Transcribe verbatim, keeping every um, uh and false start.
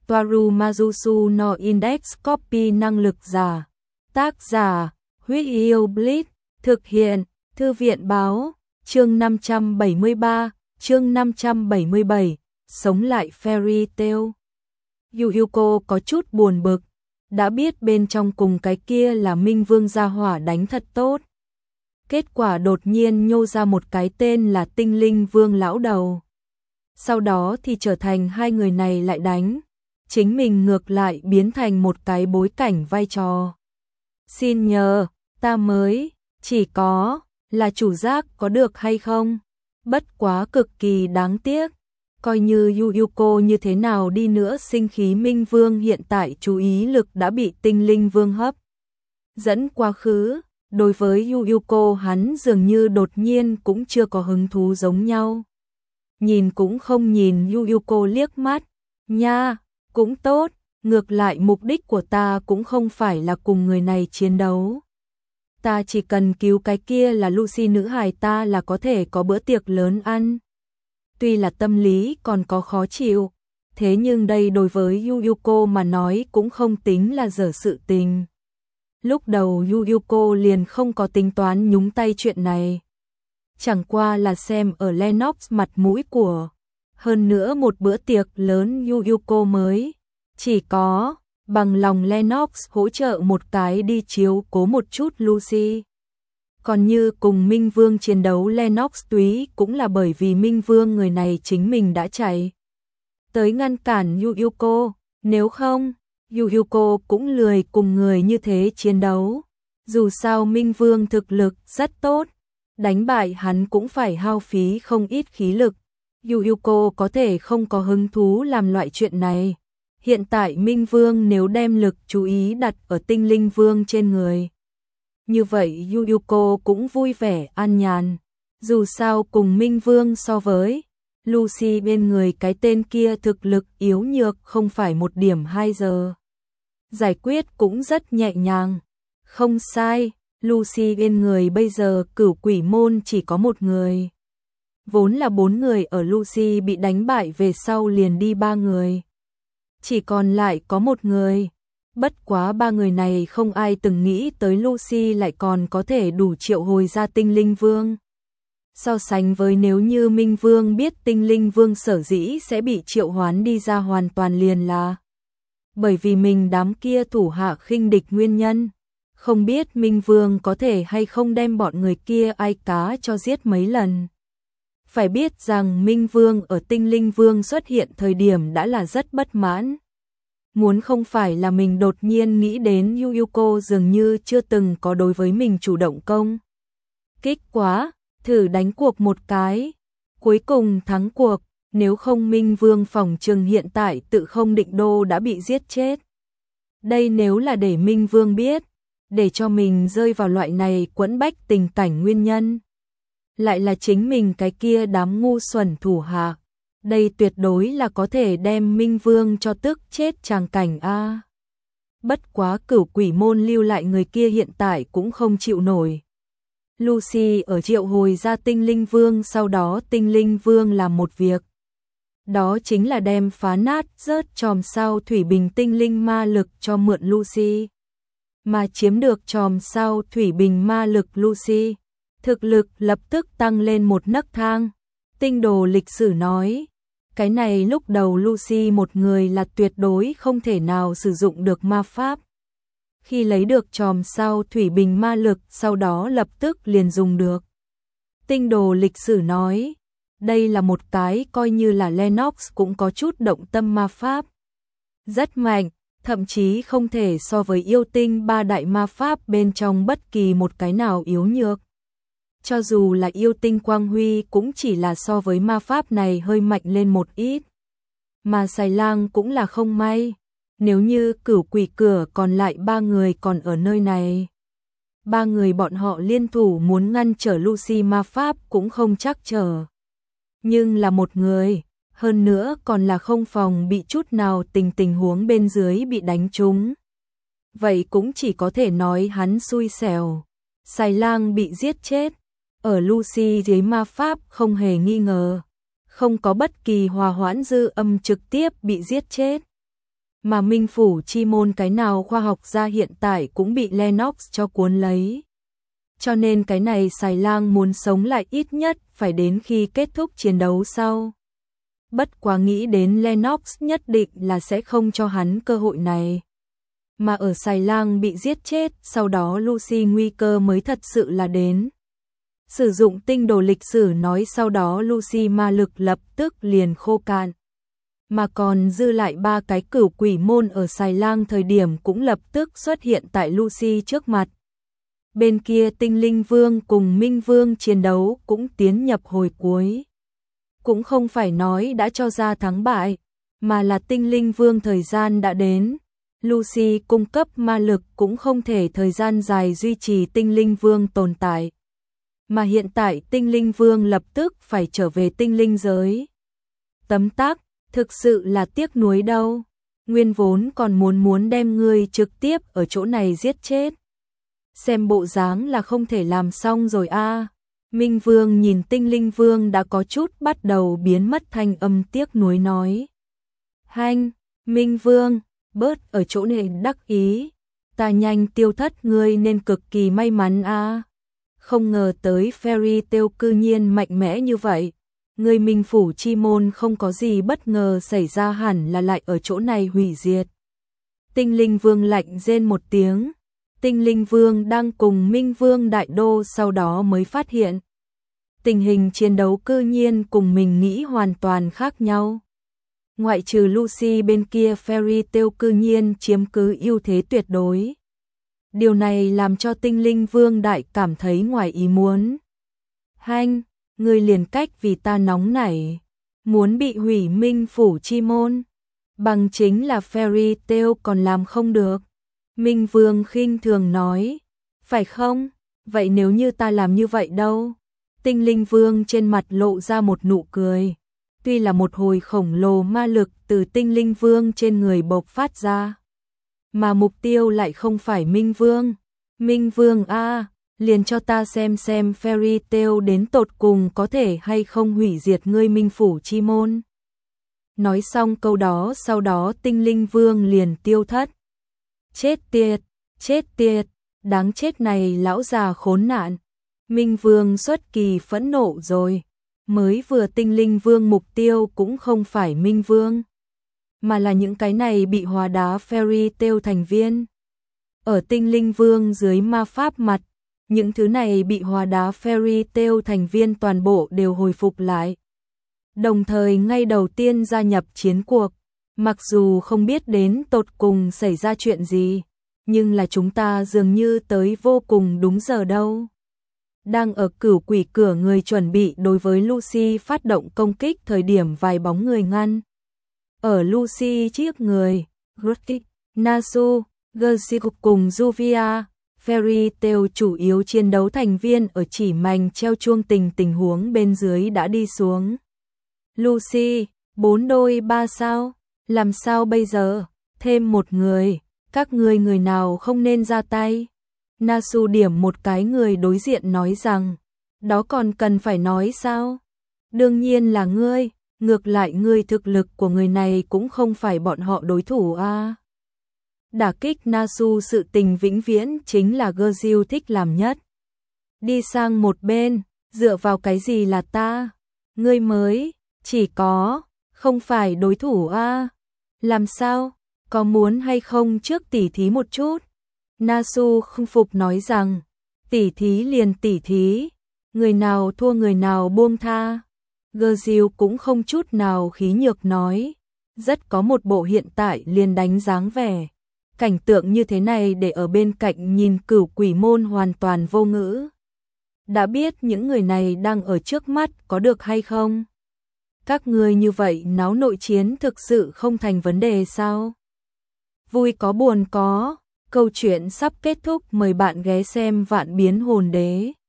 Toaru Majusu no Index Copy năng lực giả. Tác giả, Huyết Yêu Blitz, thực hiện, Thư viện báo, chương năm trăm bảy mươi ba, chương năm trăm bảy mươi bảy, sống lại Fairy Tail. Yu Yuko có chút buồn bực, đã biết bên trong cùng cái kia là Minh Vương gia hỏa đánh thật tốt. Kết quả đột nhiên nhô ra một cái tên là Tinh Linh Vương lão đầu. Sau đó thì trở thành hai người này lại đánh, chính mình ngược lại biến thành một cái bối cảnh vai trò. Xin nhờ, ta mới, chỉ có, là chủ giác có được hay không? Bất quá cực kỳ đáng tiếc, coi như Yu Yuko như thế nào đi nữa sinh khí Minh Vương hiện tại chú ý lực đã bị Tinh Linh Vương hấp dẫn quá khứ. Đối với Yu Yuko hắn dường như đột nhiên cũng chưa có hứng thú giống nhau. Nhìn cũng không nhìn Yu Yuko liếc mắt, nha, cũng tốt, ngược lại mục đích của ta cũng không phải là cùng người này chiến đấu. Ta chỉ cần cứu cái kia là Lucy nữ hài ta là có thể có bữa tiệc lớn ăn. Tuy là tâm lý còn có khó chịu, thế nhưng đây đối với Yu Yuko mà nói cũng không tính là dở sự tình. Lúc đầu Yu Yuko liền không có tính toán nhúng tay chuyện này. Chẳng qua là xem ở Lennox mặt mũi của. Hơn nữa một bữa tiệc lớn Yu Yuko mới. Chỉ có, bằng lòng Lennox hỗ trợ một cái đi chiếu cố một chút Lucy. Còn như cùng Minh Vương chiến đấu Lennox túy cũng là bởi vì Minh Vương người này chính mình đã chạy tới ngăn cản Yu Yuko, nếu không Yu Yuko cũng lười cùng người như thế chiến đấu. Dù sao Minh Vương thực lực rất tốt, đánh bại hắn cũng phải hao phí không ít khí lực. Yu Yuko có thể không có hứng thú làm loại chuyện này. Hiện tại Minh Vương nếu đem lực chú ý đặt ở Tinh Linh Vương trên người, như vậy Yu Yuko cũng vui vẻ an nhàn. Dù sao cùng Minh Vương so với Lucy bên người cái tên kia thực lực yếu nhược không phải một điểm hai giờ. Giải quyết cũng rất nhẹ nhàng. Không sai, Lucy bên người bây giờ cửu quỷ môn chỉ có một người. Vốn là bốn người ở Lucy bị đánh bại về sau liền đi ba người. Chỉ còn lại có một người. Bất quá ba người này không ai từng nghĩ tới Lucy lại còn có thể đủ triệu hồi ra Tinh Linh Vương. So sánh với nếu như Minh Vương biết Tinh Linh Vương sở dĩ sẽ bị triệu hoán đi ra hoàn toàn liền là bởi vì mình đám kia thủ hạ khinh địch nguyên nhân. Không biết Minh Vương có thể hay không đem bọn người kia ai cá cho giết mấy lần. Phải biết rằng Minh Vương ở Tinh Linh Vương xuất hiện thời điểm đã là rất bất mãn. Muốn không phải là mình đột nhiên nghĩ đến Yu Yuko dường như chưa từng có đối với mình chủ động công kích quá, thử đánh cuộc một cái. Cuối cùng thắng cuộc, nếu không Minh Vương phòng trừng hiện tại tự không định đô đã bị giết chết. Đây nếu là để Minh Vương biết, để cho mình rơi vào loại này quẫn bách tình cảnh nguyên nhân. Lại là chính mình cái kia đám ngu xuẩn thủ hạ. Đây tuyệt đối là có thể đem Minh Vương cho tức chết tràng cảnh a. Bất quá cửu quỷ môn lưu lại người kia hiện tại cũng không chịu nổi. Lucy ở triệu hồi ra Tinh Linh Vương, sau đó Tinh Linh Vương làm một việc. Đó chính là đem phá nát rớt chòm sao thủy bình tinh linh ma lực cho mượn Lucy. Mà chiếm được chòm sao thủy bình ma lực Lucy, thực lực lập tức tăng lên một nấc thang. Tinh đồ lịch sử nói, cái này lúc đầu Lucy một người là tuyệt đối không thể nào sử dụng được ma pháp. Khi lấy được chòm sao thủy bình ma lực sau đó lập tức liền dùng được. Tinh đồ lịch sử nói, đây là một cái coi như là Lennox cũng có chút động tâm ma pháp. Rất mạnh, thậm chí không thể so với yêu tinh ba đại ma pháp bên trong bất kỳ một cái nào yếu nhược. Cho dù là yêu tinh quang huy cũng chỉ là so với ma pháp này hơi mạnh lên một ít. Mà xài lang cũng là không may. Nếu như cửu quỷ cửa còn lại ba người còn ở nơi này, ba người bọn họ liên thủ muốn ngăn trở Lucy ma pháp cũng không chắc trở. Nhưng là một người, hơn nữa còn là không phòng bị chút nào tình tình huống bên dưới bị đánh trúng. Vậy cũng chỉ có thể nói hắn xui xẻo. Xài lang bị giết chết, ở Lucy dưới ma pháp không hề nghi ngờ. Không có bất kỳ hòa hoãn dư âm trực tiếp bị giết chết. Mà Minh Phủ Chi Môn cái nào khoa học gia hiện tại cũng bị Lennox cho cuốn lấy. Cho nên cái này Xài Lang muốn sống lại ít nhất phải đến khi kết thúc chiến đấu sau. Bất quá nghĩ đến Lennox nhất định là sẽ không cho hắn cơ hội này. Mà ở Xài Lang bị giết chết, sau đó Lucy nguy cơ mới thật sự là đến. Sử dụng tinh đồ lịch sử nói sau đó Lucy ma lực lập tức liền khô cạn. Mà còn dư lại ba cái cửu quỷ môn ở Xài Lang thời điểm cũng lập tức xuất hiện tại Lucy trước mặt. Bên kia Tinh Linh Vương cùng Minh Vương chiến đấu cũng tiến nhập hồi cuối. Cũng không phải nói đã cho ra thắng bại, mà là Tinh Linh Vương thời gian đã đến. Lucy cung cấp ma lực cũng không thể thời gian dài duy trì Tinh Linh Vương tồn tại. Mà hiện tại Tinh Linh Vương lập tức phải trở về tinh linh giới. Tấm tắc, thực sự là tiếc nuối đâu. Nguyên vốn còn muốn muốn đem ngươi trực tiếp ở chỗ này giết chết. Xem bộ dáng là không thể làm xong rồi a. À. Minh Vương nhìn Tinh Linh Vương đã có chút bắt đầu biến mất, thanh âm tiếc nuối nói. Hanh, Minh Vương, bớt ở chỗ này đắc ý. Ta nhanh tiêu thất ngươi nên cực kỳ may mắn a. À. Không ngờ tới Fairy Tail cư nhiên mạnh mẽ như vậy. Người Minh Phủ Chi Môn không có gì bất ngờ xảy ra, hẳn là lại ở chỗ này hủy diệt. Tinh Linh Vương lạnh rên một tiếng. Tinh Linh Vương đang cùng Minh Vương đại đô, sau đó mới phát hiện. Tình hình chiến đấu cư nhiên cùng mình nghĩ hoàn toàn khác nhau. Ngoại trừ Lucy bên kia, Fairy Tail cư nhiên chiếm cứ ưu thế tuyệt đối. Điều này làm cho Tinh Linh Vương đại cảm thấy ngoài ý muốn. Hanh, ngươi liền cách vì ta nóng nảy, muốn bị hủy Minh Phủ Chi Môn. Bằng chính là Fairy Tail còn làm không được. Minh Vương khinh thường nói, phải không? Vậy nếu như ta làm như vậy đâu? Tinh Linh Vương trên mặt lộ ra một nụ cười. Tuy là một hồi khổng lồ ma lực từ Tinh Linh Vương trên người bộc phát ra, mà mục tiêu lại không phải Minh Vương. Minh Vương a, à, liền cho ta xem xem Fairy Tail đến tột cùng có thể hay không hủy diệt ngươi Minh Phủ Chi Môn. Nói xong câu đó, sau đó Tinh Linh Vương liền tiêu thất. Chết tiệt, chết tiệt, đáng chết này lão già khốn nạn. Minh Vương xuất kỳ phẫn nộ rồi. Mới vừa Tinh Linh Vương mục tiêu cũng không phải Minh Vương, mà là những cái này bị hóa đá Fairy Tail thành viên. Ở Tinh Linh Vương dưới ma pháp mặt, những thứ này bị hóa đá Fairy Tail thành viên toàn bộ đều hồi phục lại. Đồng thời ngay đầu tiên gia nhập chiến cuộc. Mặc dù không biết đến tột cùng xảy ra chuyện gì, nhưng là chúng ta dường như tới vô cùng đúng giờ đâu. Đang ở cửu quỷ cửa người chuẩn bị đối với Lucy phát động công kích thời điểm vài bóng người ngăn. Ở Lucy trước người, Grotti, Nasu, Gersiku cùng Juvia, Fairy Tail chủ yếu chiến đấu thành viên ở chỉ mảnh treo chuông tình tình huống bên dưới đã đi xuống. Lucy, bốn đôi ba sao, làm sao bây giờ, thêm một người, các người người nào không nên ra tay. Nasu điểm một cái người đối diện nói rằng, đó còn cần phải nói sao? Đương nhiên là ngươi, ngược lại ngươi thực lực của người này cũng không phải bọn họ đối thủ a. À. Đả kích Nasu sự tình vĩnh viễn chính là Gersiu thích làm nhất. Đi sang một bên, dựa vào cái gì là ta? Ngươi mới, chỉ có, không phải đối thủ a. À. Làm sao? Có muốn hay không trước tỉ thí một chút? Nasu không phục nói rằng, tỉ thí liền tỉ thí, người nào thua người nào buông tha. Gersiu cũng không chút nào khí nhược nói, rất có một bộ hiện tại liền đánh dáng vẻ. Cảnh tượng như thế này để ở bên cạnh nhìn cửu quỷ môn hoàn toàn vô ngữ. Đã biết những người này đang ở trước mắt có được hay không? Các người như vậy náo nội chiến thực sự không thành vấn đề sao? Vui có buồn có. Câu chuyện sắp kết thúc, mời bạn ghé xem Vạn Biến Hồn Đế.